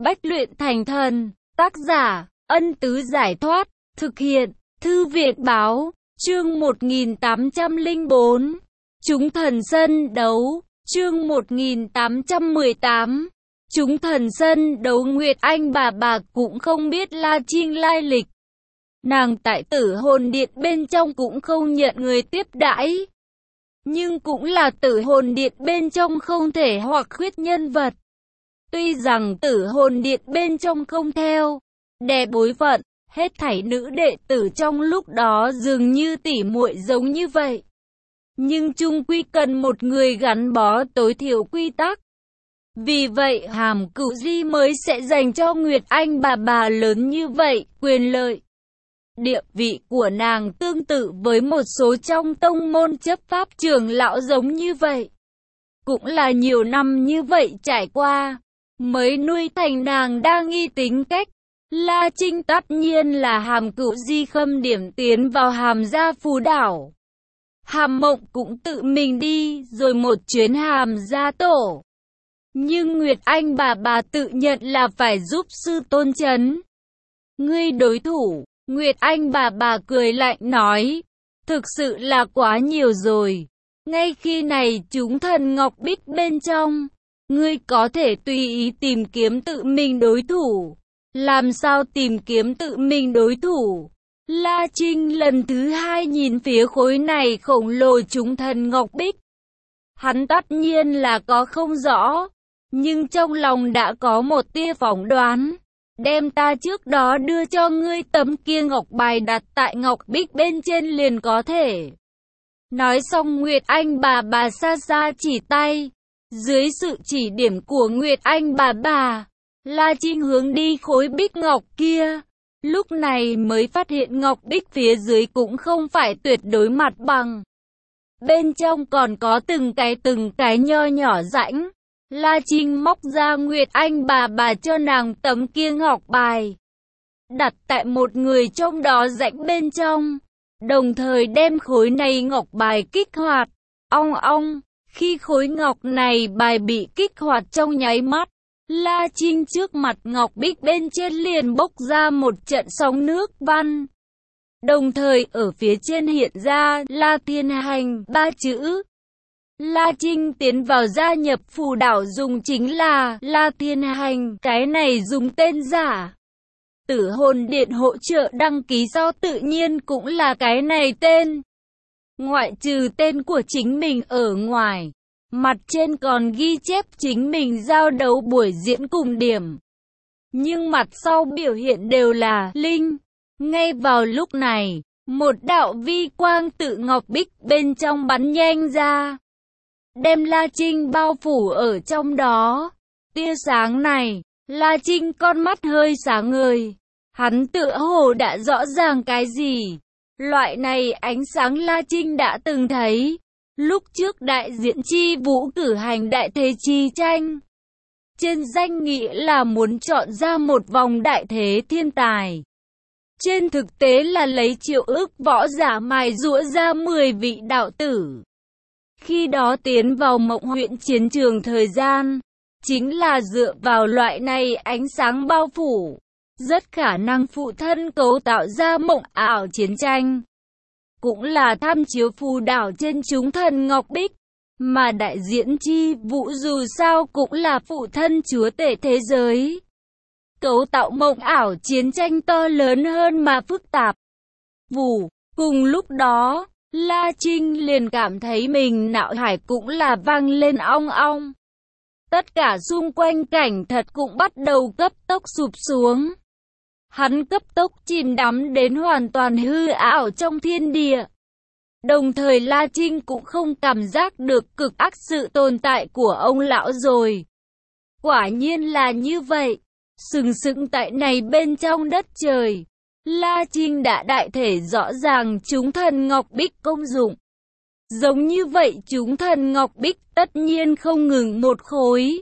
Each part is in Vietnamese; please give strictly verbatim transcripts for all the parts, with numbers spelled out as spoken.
Bách luyện thành thần. Tác giả, Ân Tứ Giải Thoát. Thực hiện, Thư viện Báo. Chương một nghìn tám trăm lẻ bốn. Chúng thần sân đấu. Chương một nghìn tám trăm mười tám. Chúng thần sân đấu. Nguyệt Anh bà bà cũng không biết La Trinh lai lịch. Nàng tại Tử Hồn Điện bên trong cũng không nhận người tiếp đãi. Nhưng cũng là Tử Hồn Điện bên trong không thể hoặc khuyết nhân vật. Tuy rằng Tử Hồn Điện bên trong không theo đè bối phận, hết thảy nữ đệ tử trong lúc đó dường như tỉ muội giống như vậy. Nhưng chung quy cần một người gắn bó tối thiểu quy tắc. Vì vậy Hàm Cửu Di mới sẽ dành cho Nguyệt Anh bà bà lớn như vậy, quyền lợi. Địa vị của nàng tương tự với một số trong tông môn chấp pháp trưởng lão giống như vậy. Cũng là nhiều năm như vậy trải qua, mới nuôi thành nàng đa nghi tính cách. La Trinh tất nhiên là Hàm Cửu Di khâm điểm tiến vào Hàm gia phù đảo. Hàm Mộng cũng tự mình đi rồi một chuyến Hàm gia tổ. Nhưng Nguyệt Anh bà bà tự nhận là phải giúp sư tôn trấn. Ngươi đối thủ, Nguyệt Anh bà bà cười lạnh nói, thực sự là quá nhiều rồi. Ngay khi này chúng thần Ngọc Bích bên trong, ngươi có thể tùy ý tìm kiếm tự mình đối thủ. Làm sao tìm kiếm tự mình đối thủ? La Trinh lần thứ hai nhìn phía khối này khổng lồ chúng thần Ngọc Bích. Hắn tất nhiên là có không rõ, nhưng trong lòng đã có một tia phỏng đoán. Đem ta trước đó đưa cho ngươi tấm kia ngọc bài đặt tại Ngọc Bích bên trên liền có thể. Nói xong Nguyệt Anh bà bà xa xa chỉ tay. Dưới sự chỉ điểm của Nguyệt Anh bà bà, La Trinh hướng đi khối bích ngọc kia. Lúc này mới phát hiện ngọc bích phía dưới cũng không phải tuyệt đối mặt bằng. Bên trong còn có từng cái từng cái nho nhỏ rãnh. La Trinh móc ra Nguyệt Anh bà bà cho nàng tấm kia ngọc bài, đặt tại một người trong đó rãnh bên trong, đồng thời đem khối này ngọc bài kích hoạt. Ong ong, khi khối ngọc này bài bị kích hoạt trong nháy mắt, La Trinh trước mặt ngọc bích bên trên liền bốc ra một trận sóng nước văn. Đồng thời ở phía trên hiện ra La Thiên Hành ba chữ. La Trinh tiến vào gia nhập phù đảo dùng chính là La Thiên Hành, cái này dùng tên giả. Tử Hồn Điện hỗ trợ đăng ký sau tự nhiên cũng là cái này tên. Ngoại trừ tên của chính mình ở ngoài, mặt trên còn ghi chép chính mình giao đấu buổi diễn cùng điểm. Nhưng mặt sau biểu hiện đều là linh. Ngay vào lúc này, một đạo vi quang tự ngọc bích bên trong bắn nhanh ra, đem La Trinh bao phủ ở trong đó. Tia sáng này, La Trinh con mắt hơi sáng ngời. Hắn tựa hồ đã rõ ràng cái gì. Loại này ánh sáng La Trinh đã từng thấy. Lúc trước đại diện chi vũ cử hành đại thế chi tranh. Trên danh nghĩa là muốn chọn ra một vòng đại thế thiên tài. Trên thực tế là lấy triệu ức võ giả mài giũa ra mười vị đạo tử. Khi đó tiến vào Mộng huyện chiến trường thời gian, chính là dựa vào loại này ánh sáng bao phủ, rất khả năng phụ thân cấu tạo ra mộng ảo chiến tranh. Cũng là tham chiếu phù đảo trên chúng thần Ngọc Bích, mà đại diễn chi vũ dù sao cũng là phụ thân chúa tể thế giới. Cấu tạo mộng ảo chiến tranh to lớn hơn mà phức tạp. Vù, cùng lúc đó, La Trinh liền cảm thấy mình não hải cũng là vang lên ong ong. Tất cả xung quanh cảnh thật cũng bắt đầu cấp tốc sụp xuống. Hắn cấp tốc chìm đắm đến hoàn toàn hư ảo trong thiên địa. Đồng thời La Trinh cũng không cảm giác được cực ác sự tồn tại của ông lão rồi. Quả nhiên là như vậy. Sừng sững tại này bên trong đất trời, La Trinh đã đại thể rõ ràng chúng thần Ngọc Bích công dụng. Giống như vậy chúng thần Ngọc Bích tất nhiên không ngừng một khối.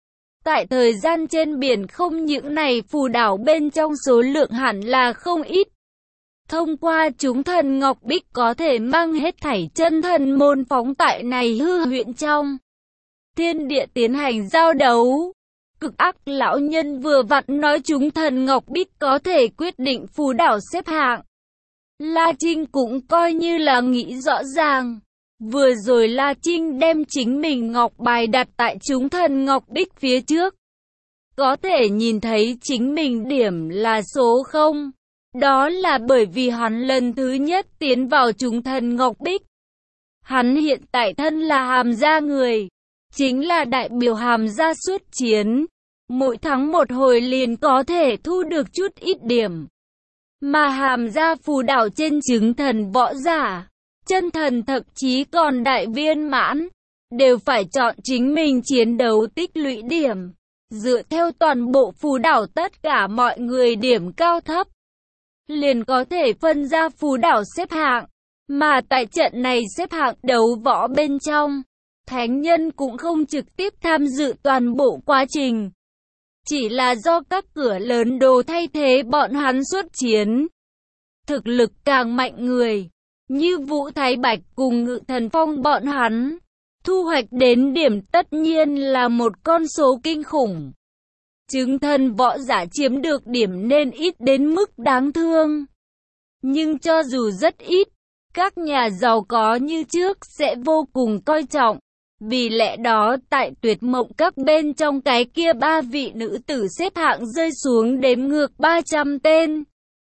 Tại thời gian trên biển không những này phù đảo bên trong số lượng hẳn là không ít. Thông qua chúng thần Ngọc Bích có thể mang hết thảy chân thần môn phóng tại này hư huyện trong thiên địa tiến hành giao đấu. Cực ác lão nhân vừa vặn nói chúng thần Ngọc Bích có thể quyết định phù đảo xếp hạng. La Trinh cũng coi như là nghĩ rõ ràng. Vừa rồi La Trinh đem chính mình ngọc bài đặt tại chúng thần Ngọc Bích phía trước. Có thể nhìn thấy chính mình điểm là số không. Đó là bởi vì hắn lần thứ nhất tiến vào chúng thần Ngọc Bích. Hắn hiện tại thân là Hàm gia người, chính là đại biểu Hàm gia xuất chiến. Mỗi tháng một hồi liền có thể thu được chút ít điểm. Mà Hàm gia phù đảo trên chứng thần võ giả, chân thần thậm chí còn đại viên mãn, đều phải chọn chính mình chiến đấu tích lũy điểm. Dựa theo toàn bộ phù đảo tất cả mọi người điểm cao thấp, liền có thể phân ra phù đảo xếp hạng. Mà tại trận này xếp hạng đấu võ bên trong, thánh nhân cũng không trực tiếp tham dự toàn bộ quá trình. Chỉ là do các cửa lớn đồ thay thế bọn hắn xuất chiến. Thực lực càng mạnh người, như Vũ Thái Bạch cùng Ngự Thần Phong bọn hắn, thu hoạch đến điểm tất nhiên là một con số kinh khủng. Chứng thần võ giả chiếm được điểm nên ít đến mức đáng thương. Nhưng cho dù rất ít, các nhà giàu có như trước sẽ vô cùng coi trọng. Vì lẽ đó tại tuyệt mộng các bên trong cái kia ba vị nữ tử xếp hạng rơi xuống đếm ngược ba trăm tên.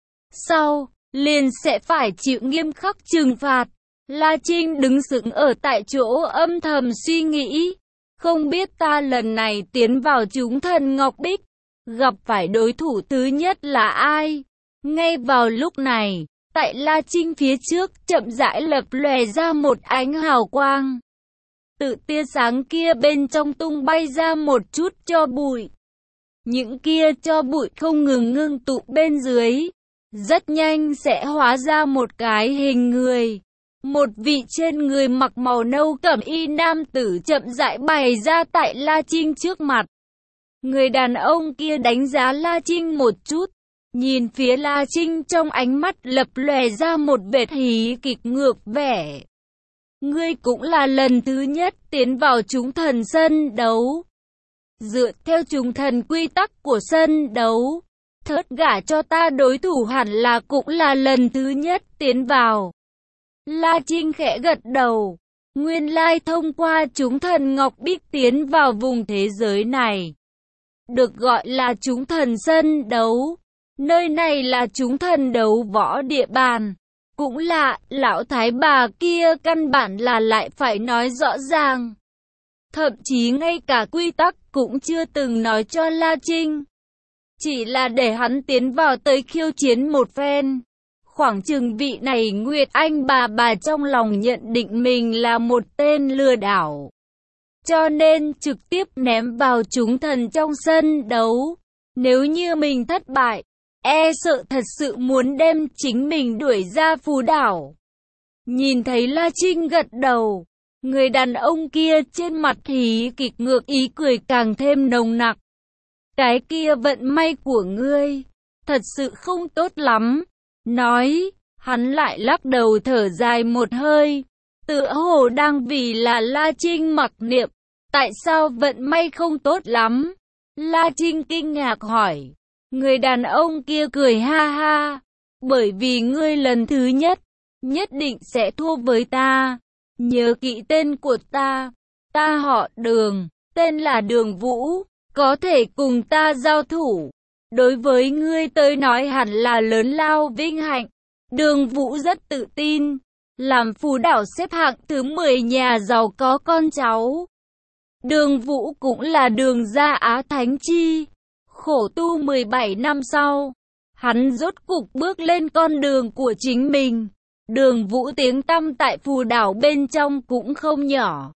Sau, liền sẽ phải chịu nghiêm khắc trừng phạt. La Trinh đứng sững ở tại chỗ âm thầm suy nghĩ. Không biết ta lần này tiến vào chúng thần Ngọc Bích, gặp phải đối thủ thứ nhất là ai? Ngay vào lúc này, tại La Trinh phía trước chậm rãi lập lòe ra một ánh hào quang. Tự tia sáng kia bên trong tung bay ra một chút tro bụi. Những kia tro bụi không ngừng ngưng tụ bên dưới. Rất nhanh sẽ hóa ra một cái hình người. Một vị trên người mặc màu nâu cẩm y nam tử chậm rãi bày ra tại La Trinh trước mặt. Người đàn ông kia đánh giá La Trinh một chút. Nhìn phía La Trinh trong ánh mắt lập lòe ra một vệt hí kịch ngược vẻ. Ngươi cũng là lần thứ nhất tiến vào chúng thần sân đấu. Dựa theo chúng thần quy tắc của sân đấu, thớt gả cho ta đối thủ hẳn là cũng là lần thứ nhất tiến vào. La Trinh khẽ gật đầu. Nguyên lai thông qua chúng thần Ngọc Bích tiến vào vùng thế giới này, được gọi là chúng thần sân đấu. Nơi này là chúng thần đấu võ địa bàn. Cũng lạ, lão thái bà kia căn bản là lại phải nói rõ ràng. Thậm chí ngay cả quy tắc cũng chưa từng nói cho La Trinh. Chỉ là để hắn tiến vào tới khiêu chiến một phen. Khoảng chừng vị này Nguyệt Anh bà bà trong lòng nhận định mình là một tên lừa đảo. Cho nên trực tiếp ném vào chúng thần trong sân đấu. Nếu như mình thất bại, e sợ thật sự muốn đem chính mình đuổi ra phù đảo. Nhìn thấy La Trinh gật đầu, người đàn ông kia trên mặt hí kịch ngược ý cười càng thêm nồng nặc. Cái kia vận may của ngươi, thật sự không tốt lắm. Nói, hắn lại lắc đầu thở dài một hơi, tựa hồ đang vì là La Trinh mặc niệm. Tại sao vận may không tốt lắm? La Trinh kinh ngạc hỏi. Người đàn ông kia cười ha ha. Bởi vì ngươi lần thứ nhất, nhất định sẽ thua với ta. Nhớ kỹ tên của ta. Ta họ Đường, tên là Đường Vũ. Có thể cùng ta giao thủ. Đối với ngươi tới nói hẳn là lớn lao vinh hạnh. Đường Vũ rất tự tin. Làm phù đảo xếp hạng thứ mười nhà giàu có con cháu. Đường Vũ cũng là Đường gia Á Thánh Chi. Khổ tu mười bảy năm sau, hắn rốt cục bước lên con đường của chính mình. Đường Vũ tiếng tăm tại phù đảo bên trong cũng không nhỏ.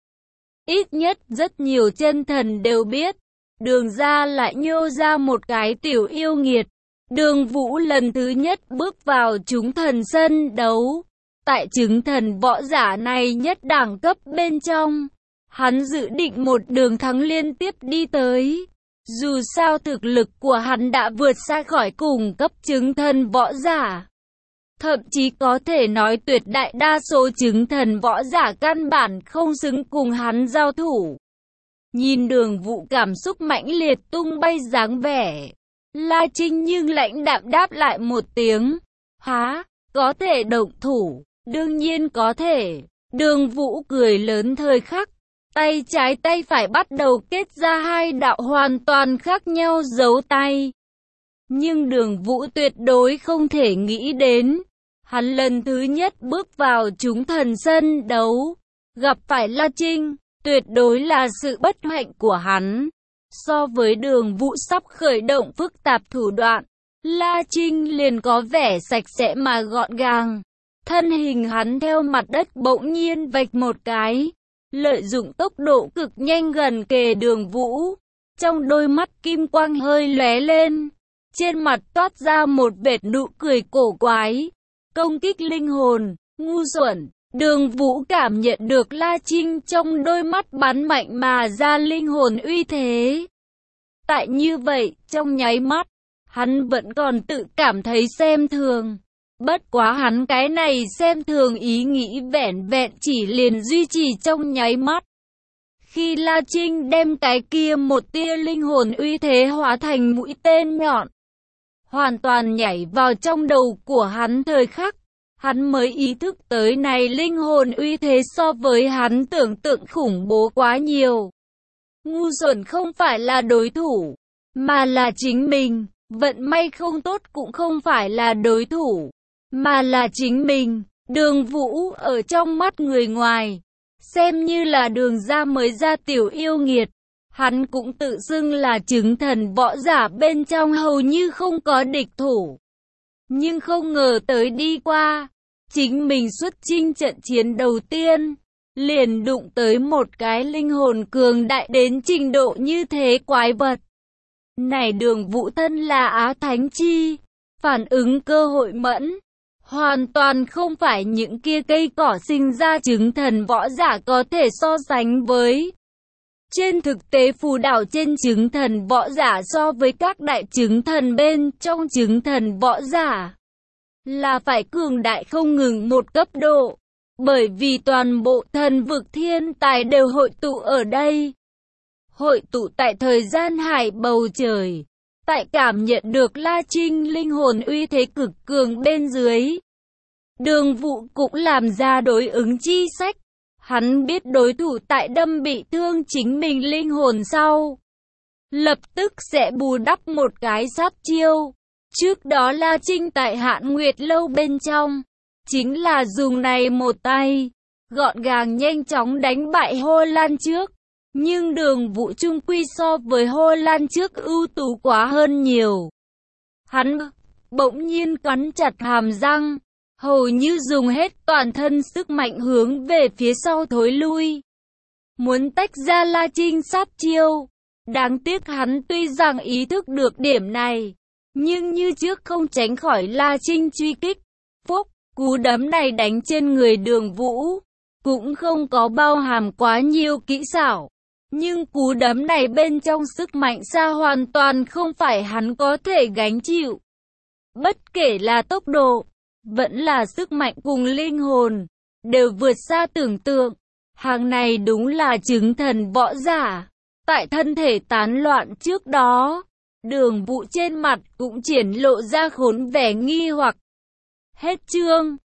Ít nhất rất nhiều chân thần đều biết. Đường gia lại nhô ra một cái tiểu yêu nghiệt. Đường Vũ lần thứ nhất bước vào chúng thần sân đấu. Tại chứng thần võ giả này nhất đẳng cấp bên trong, hắn dự định một đường thắng liên tiếp đi tới. Dù sao thực lực của hắn đã vượt xa khỏi cùng cấp chứng thần võ giả. Thậm chí có thể nói tuyệt đại đa số chứng thần võ giả căn bản không xứng cùng hắn giao thủ. Nhìn Đường Vũ cảm xúc mãnh liệt tung bay dáng vẻ, La Trinh nhưng lãnh đạm đáp lại một tiếng. Há, có thể động thủ, đương nhiên có thể. Đường Vũ cười lớn thời khắc, tay trái tay phải bắt đầu kết ra hai đạo hoàn toàn khác nhau dấu tay. Nhưng Đường Vũ tuyệt đối không thể nghĩ đến, hắn lần thứ nhất bước vào chúng thần sân đấu, gặp phải La Trinh, tuyệt đối là sự bất hạnh của hắn. So với Đường Vũ sắp khởi động phức tạp thủ đoạn, La Trinh liền có vẻ sạch sẽ mà gọn gàng. Thân hình hắn theo mặt đất bỗng nhiên vạch một cái, lợi dụng tốc độ cực nhanh gần kề Đường Vũ. Trong đôi mắt kim quang hơi lóe lên, trên mặt toát ra một vệt nụ cười cổ quái. Công kích linh hồn, ngu xuẩn. Đường Vũ cảm nhận được La Trinh trong đôi mắt bắn mạnh mà ra linh hồn uy thế. Tại như vậy, trong nháy mắt, hắn vẫn còn tự cảm thấy xem thường. Bất quá hắn cái này xem thường ý nghĩ vẻn vẹn chỉ liền duy trì trong nháy mắt. Khi La Trinh đem cái kia một tia linh hồn uy thế hóa thành mũi tên nhọn, hoàn toàn nhảy vào trong đầu của hắn thời khắc, hắn mới ý thức tới này linh hồn uy thế so với hắn tưởng tượng khủng bố quá nhiều. Ngu xuẩn không phải là đối thủ, mà là chính mình. Vận may không tốt cũng không phải là đối thủ, mà là chính mình. Đường Vũ ở trong mắt người ngoài, xem như là đường ra mới ra tiểu yêu nghiệt. Hắn cũng tự xưng là chứng thần võ giả bên trong hầu như không có địch thủ. Nhưng không ngờ tới đi qua, chính mình xuất chinh trận chiến đầu tiên, liền đụng tới một cái linh hồn cường đại đến trình độ như thế quái vật. Này Đường Vũ thân là Á Thánh Chi, phản ứng cơ hội mẫn, hoàn toàn không phải những kia cây cỏ sinh ra chứng thần võ giả có thể so sánh với. Trên thực tế phù đảo trên chứng thần võ giả so với các đại chứng thần bên trong chứng thần võ giả là phải cường đại không ngừng một cấp độ, bởi vì toàn bộ thần vực thiên tài đều hội tụ ở đây. Hội tụ tại thời gian hải bầu trời, tại cảm nhận được La Trinh linh hồn uy thế cực cường bên dưới. Đường Vũ cũng làm ra đối ứng chi sách. Hắn biết đối thủ tại đâm bị thương chính mình linh hồn sau, lập tức sẽ bù đắp một cái sát chiêu. Trước đó La Trinh tại Hạn Nguyệt Lâu bên trong, chính là dùng này một tay, gọn gàng nhanh chóng đánh bại Hồ Lan Trước. Nhưng Đường Vũ chung quy so với Hồ Lan Trước ưu tú quá hơn nhiều. Hắn bỗng nhiên cắn chặt hàm răng, hầu như dùng hết toàn thân sức mạnh hướng về phía sau thối lui, muốn tách ra La Trinh sát chiêu. Đáng tiếc hắn tuy rằng ý thức được điểm này, nhưng như trước không tránh khỏi La Trinh truy kích. Phúc, cú đấm này đánh trên người Đường Vũ, cũng không có bao hàm quá nhiều kỹ xảo. Nhưng cú đấm này bên trong sức mạnh xa hoàn toàn không phải hắn có thể gánh chịu. Bất kể là tốc độ, vẫn là sức mạnh cùng linh hồn, đều vượt xa tưởng tượng. Hàng này đúng là chứng thần võ giả. Tại thân thể tán loạn trước đó, Đường Vũ trên mặt cũng triển lộ ra khốn vẻ nghi hoặc. Hết chương.